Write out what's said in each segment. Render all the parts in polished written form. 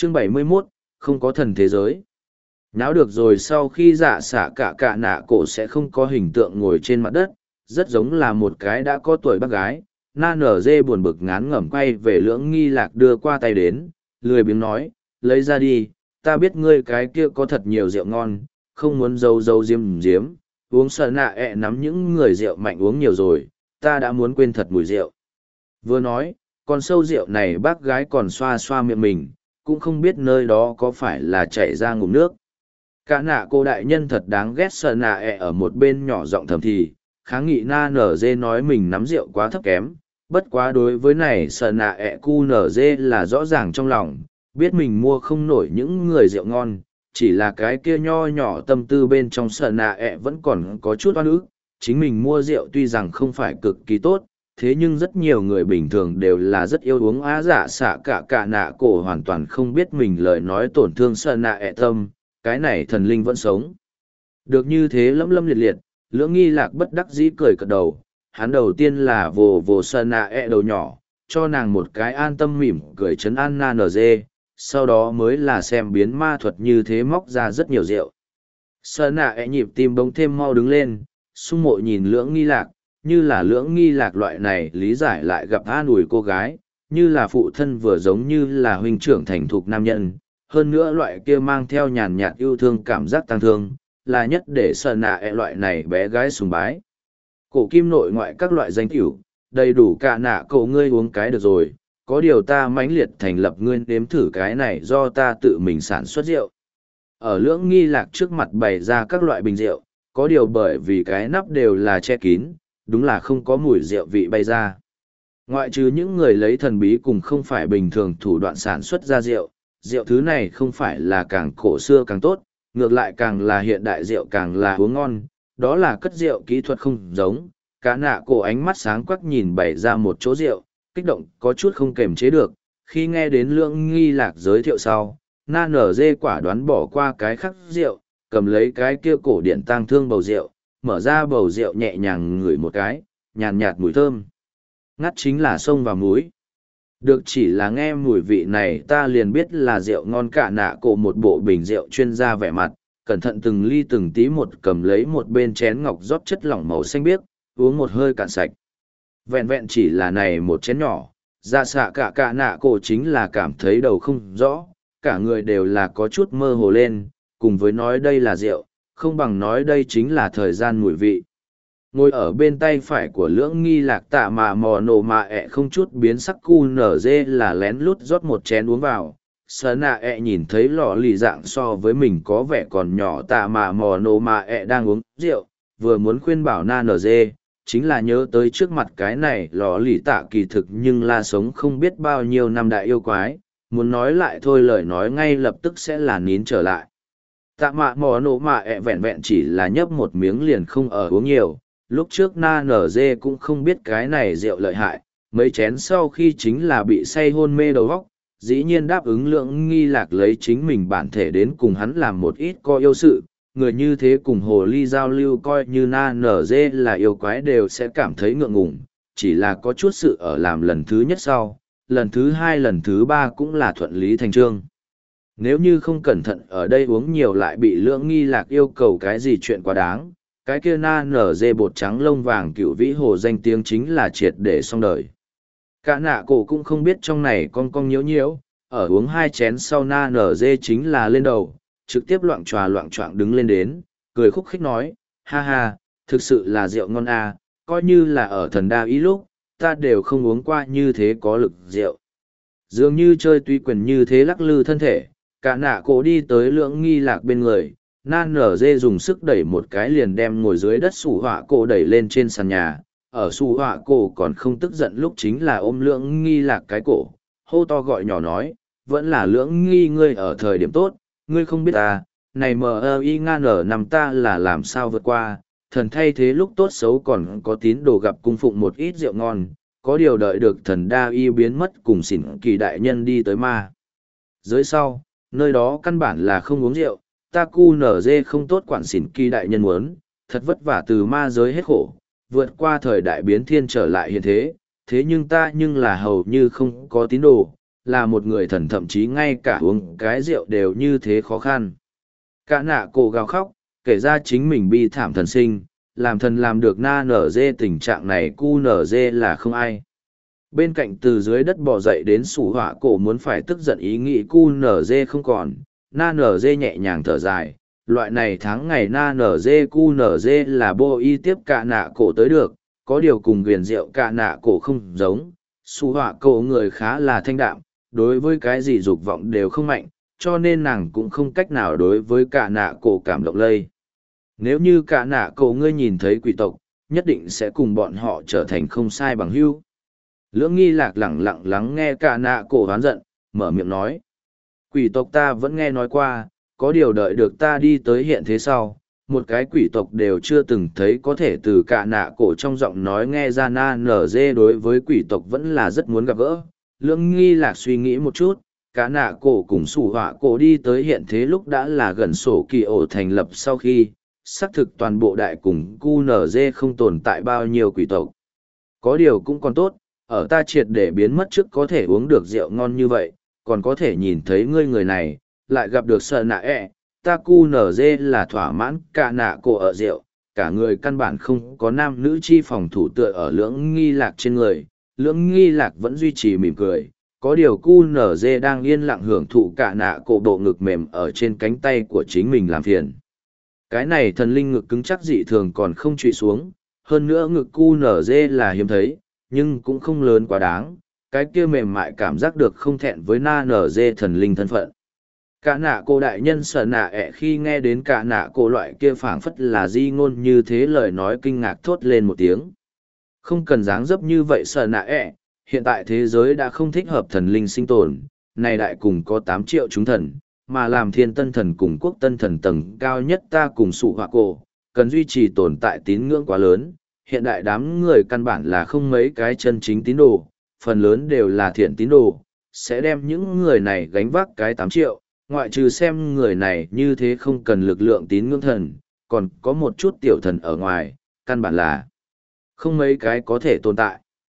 Chương 71, không có thần thế giới. Náo được rồi, sau khi dạ xạ cả nạ cổ sẽ không có hình tượng ngồi trên mặt đất, rất giống là một cái đã có tuổi bác gái. Na nở dê buồn bực ngán ngẩm quay về Lưỡng Nghi Lạc đưa qua tay đến, lười biếng nói, lấy ra đi, ta biết ngươi cái kia có thật nhiều rượu ngon, không muốn giấu diếm, uống sợ nạ nắm những người rượu mạnh uống nhiều rồi, ta đã muốn quên thật mùi rượu. Vừa nói, con sâu rượu này bác gái còn xoa xoa miệng mình, cũng không biết nơi đó có phải là chảy ra ngụm nước. Cả nạ cô đại nhân thật đáng ghét, sợ nạ ở một bên nhỏ giọng thầm thì, kháng nghị Na nở dê nói mình nắm rượu quá thấp kém, bất quá đối với này sợ nạ cu nở dê là rõ ràng trong lòng, biết mình mua không nổi những người rượu ngon, chỉ là cái kia nho nhỏ tâm tư bên trong sợ nạ vẫn còn có chút oan ức. Chính mình mua rượu tuy rằng không phải cực kỳ tốt, thế nhưng rất nhiều người bình thường đều là rất yêu uống á. Dạ xạ cả nạ cổ hoàn toàn không biết mình lời nói tổn thương sợ nạ tâm, cái này thần linh vẫn sống được như thế lẫm lâm liệt liệt. Lưỡng Nghi Lạc bất đắc dĩ cười cợt đầu, hắn đầu tiên là vồ sợ nạ đầu nhỏ, cho nàng một cái an tâm mỉm cười trấn an Na nở dê, sau đó mới là xem biến ma thuật như thế móc ra rất nhiều rượu. Sợ nạ nhịp tim bỗng thêm mau đứng lên, sung mộ nhìn Lưỡng Nghi Lạc, như là Lưỡng Nghi Lạc loại này lý giải lại gặp an ủi cô gái, như là phụ thân vừa giống như là huynh trưởng thành thục nam nhân, hơn nữa loại kia mang theo nhàn nhạt yêu thương cảm giác tăng thương, là nhất để sợ nạ loại này bé gái sùng bái. Cổ kim nội ngoại các loại danh tiểu, đầy đủ cả nạ cậu ngươi uống cái được rồi, có điều ta mãnh liệt thành lập ngươi nếm thử cái này do ta tự mình sản xuất rượu. Ở Lưỡng Nghi Lạc trước mặt bày ra các loại bình rượu, có điều bởi vì cái nắp đều là che kín, đúng là không có mùi rượu vị bay ra. Ngoại trừ những người lấy thần bí cùng không phải bình thường thủ đoạn sản xuất ra rượu, rượu thứ này không phải là càng cổ xưa càng tốt, ngược lại càng là hiện đại rượu càng là uống ngon, đó là cất rượu kỹ thuật không giống. Cả nạ cổ ánh mắt sáng quắc nhìn bày ra một chỗ rượu, kích động có chút không kềm chế được, khi nghe đến Lưỡng Nghi Lạc giới thiệu sau, Na nở dê quả đoán bỏ qua cái khắc rượu, cầm lấy cái kia cổ điển tang thương bầu rượu, mở ra bầu rượu nhẹ nhàng ngửi một cái, nhàn nhạt mùi thơm. Ngắt chính là sông và muối. Được, chỉ là nghe mùi vị này ta liền biết là rượu ngon. Cả nạ cổ một bộ bình rượu chuyên gia vẻ mặt, cẩn thận từng ly từng tí một cầm lấy một bên chén ngọc rót chất lỏng màu xanh biếc, uống một hơi cạn sạch. Vẹn vẹn chỉ là này một chén nhỏ, dạ xạ cả nạ cổ chính là cảm thấy đầu không rõ, cả người đều là có chút mơ hồ lên, cùng với nói đây là rượu, không bằng nói đây chính là thời gian mùi vị. Ngồi ở bên tay phải của Lưỡng Nghi Lạc tạ mà mò nổ mà không chút biến sắc cu nở dê là lén lút rót một chén uống vào. Sở nạ nhìn thấy lọ lì dạng so với mình có vẻ còn nhỏ tạ mà mò nổ mà đang uống rượu, vừa muốn khuyên bảo Na nở dê, chính là nhớ tới trước mặt cái này lọ lì tạ kỳ thực nhưng là sống không biết bao nhiêu năm đại yêu quái, muốn nói lại thôi lời nói ngay lập tức sẽ là nín trở lại. Tạ mạ mò nổ mà vẹn vẹn chỉ là nhấp một miếng liền không ở uống nhiều. Lúc trước Na nở dê cũng không biết cái này rượu lợi hại, mấy chén sau khi chính là bị say hôn mê đầu óc, dĩ nhiên đáp ứng Lưỡng Nghi Lạc lấy chính mình bản thể đến cùng hắn làm một ít có yêu sự, người như thế cùng hồ ly giao lưu coi như Na nở dê là yêu quái đều sẽ cảm thấy ngượng ngùng, chỉ là có chút sự ở làm lần thứ nhất sau, lần thứ hai lần thứ ba cũng là thuận lý thành trương. Nếu như không cẩn thận ở đây uống nhiều lại bị Lưỡng Nghi Lạc yêu cầu cái gì chuyện quá đáng, cái kia Na nở dê bột trắng lông vàng cựu vĩ hồ danh tiếng chính là triệt để xong đời. Cả nạ cổ cũng không biết trong này con nhiễu nhiễu, ở uống hai chén sau Na nở dê chính là lên đầu, trực tiếp loạng choạng đứng lên đến, cười khúc khích nói, ha ha, thực sự là rượu ngon à, coi như là ở thần đa ý lúc, ta đều không uống qua như thế có lực rượu. Dường như chơi tuy quyền như thế lắc lư thân thể, cả nạ cổ đi tới Lưỡng Nghi Lạc bên người. Na nở dê dùng sức đẩy một cái liền đem ngồi dưới đất sủ họa cổ đẩy lên trên sàn nhà, ở sủ họa cổ còn không tức giận lúc chính là ôm Lưỡng Nghi Lạc cái cổ, hô to gọi nhỏ nói, vẫn là Lưỡng Nghi ngươi ở thời điểm tốt, ngươi không biết ta, này mờ y ngan ở nằm ta là làm sao vượt qua, thần thay thế lúc tốt xấu còn có tín đồ gặp cung phụng một ít rượu ngon, có điều đợi được thần đa y biến mất cùng xỉn kỳ đại nhân đi tới ma. Dưới sau, nơi đó căn bản là không uống rượu, ta cu nở dê không tốt quản xỉn kỳ đại nhân muốn, thật vất vả từ ma giới hết khổ, vượt qua thời đại biến thiên trở lại hiện thế, thế nhưng ta nhưng là hầu như không có tín đồ, là một người thần thậm chí ngay cả uống cái rượu đều như thế khó khăn. Cả nạ cổ gào khóc, kể ra chính mình bi thảm thần sinh, làm thần làm được na nở dê tình trạng này cu nở dê là không ai. Bên cạnh từ dưới đất bò dậy đến sủ họa cổ muốn phải tức giận ý nghĩ cu nở dê không còn, na nở dê nhẹ nhàng thở dài, loại này tháng ngày na nở dê cu nở dê là bô y tiếp cả nạ cổ tới được, có điều cùng viền rượu cả nạ cổ không giống, sủ họa cổ người khá là thanh đạm, đối với cái gì dục vọng đều không mạnh, cho nên nàng cũng không cách nào đối với cả nạ cổ cảm động lây. Nếu như cả nạ cổ ngươi nhìn thấy quỷ tộc, nhất định sẽ cùng bọn họ trở thành không sai bằng hữu. Lưỡng nghi lạc lẳng lặng lắng nghe cả nạ cổ hoán giận, mở miệng nói. Quỷ tộc ta vẫn nghe nói qua, có điều đợi được ta đi tới hiện thế sau, một cái quỷ tộc đều chưa từng thấy có thể từ cả nạ cổ trong giọng nói nghe ra na nở dê đối với quỷ tộc vẫn là rất muốn gặp gỡ. Lưỡng nghi lạc suy nghĩ một chút, cả nạ cổ cùng sủ họa cổ đi tới hiện thế lúc đã là gần sổ kỳ ổ thành lập sau khi, xác thực toàn bộ đại cùng cu nở dê không tồn tại bao nhiêu quỷ tộc. Có điều cũng còn tốt, ở ta triệt để biến mất trước có thể uống được rượu ngon như vậy, còn có thể nhìn thấy ngươi người này, lại gặp được sợ nạ ta cu nở dê là thỏa mãn cả nạ cổ ở rượu, cả người căn bản không có nam nữ chi phòng thủ tựa ở lưỡng nghi lạc trên người, lưỡng nghi lạc vẫn duy trì mỉm cười, có điều cu nở dê đang yên lặng hưởng thụ cả nạ cổ bộ ngực mềm ở trên cánh tay của chính mình làm phiền. Cái này thần linh ngực cứng chắc dị thường còn không trụy xuống, hơn nữa ngực cu nở dê là hiếm thấy, nhưng cũng không lớn quá đáng, cái kia mềm mại cảm giác được không thẹn với na nở dê thần linh thân phận. Cả nạ cổ đại nhân sợ nạ khi nghe đến cả nạ cổ loại kia phảng phất là di ngôn như thế lời nói kinh ngạc thốt lên một tiếng. Không cần dáng dấp như vậy sợ nạ hiện tại thế giới đã không thích hợp thần linh sinh tồn, này đại cùng có 8 triệu chúng thần, mà làm thiên tân thần cùng quốc tân thần tầng cao nhất ta cùng sụ họa cổ, cần duy trì tồn tại tín ngưỡng quá lớn, hiện đại đám người căn bản là không mấy cái chân chính tín đồ, phần lớn đều là thiện tín đồ, sẽ đem những người này gánh vác cái 8 triệu, ngoại trừ xem người này như thế không cần lực lượng tín ngưỡng thần, còn có một chút tiểu thần ở ngoài, căn bản là không mấy cái có thể tồn tại.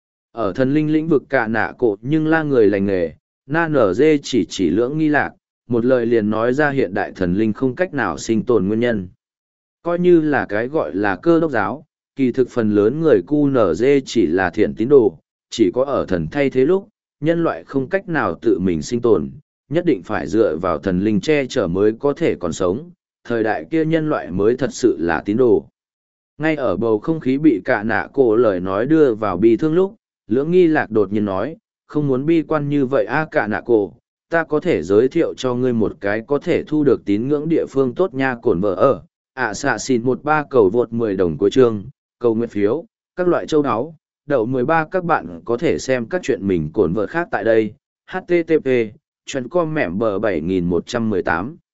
Ở thần linh lĩnh vực cả nạ cổ nhưng là người lành nghề, na nở dê chỉ lưỡng nghi lạc, một lời liền nói ra hiện đại thần linh không cách nào sinh tồn nguyên nhân. Coi như là cái gọi là cơ đốc giáo, kỳ thực phần lớn người cu nở dê chỉ là thiện tín đồ, chỉ có ở thần thay thế lúc, nhân loại không cách nào tự mình sinh tồn, nhất định phải dựa vào thần linh che chở mới có thể còn sống, thời đại kia nhân loại mới thật sự là tín đồ. Ngay ở bầu không khí bị cả nạ cổ lời nói đưa vào bi thương lúc, lưỡng nghi lạc đột nhiên nói, không muốn bi quan như vậy cả nạ cổ, ta có thể giới thiệu cho ngươi một cái có thể thu được tín ngưỡng địa phương tốt nha cổn vợ ở, xạ xìn 13 cầu vượt 10 đồng của chương, cầu nguyện phiếu, các loại châu áo, đậu 13 các bạn có thể xem các chuyện mình cổn vợ khác tại đây, http chuyện com mẻm bờ 7118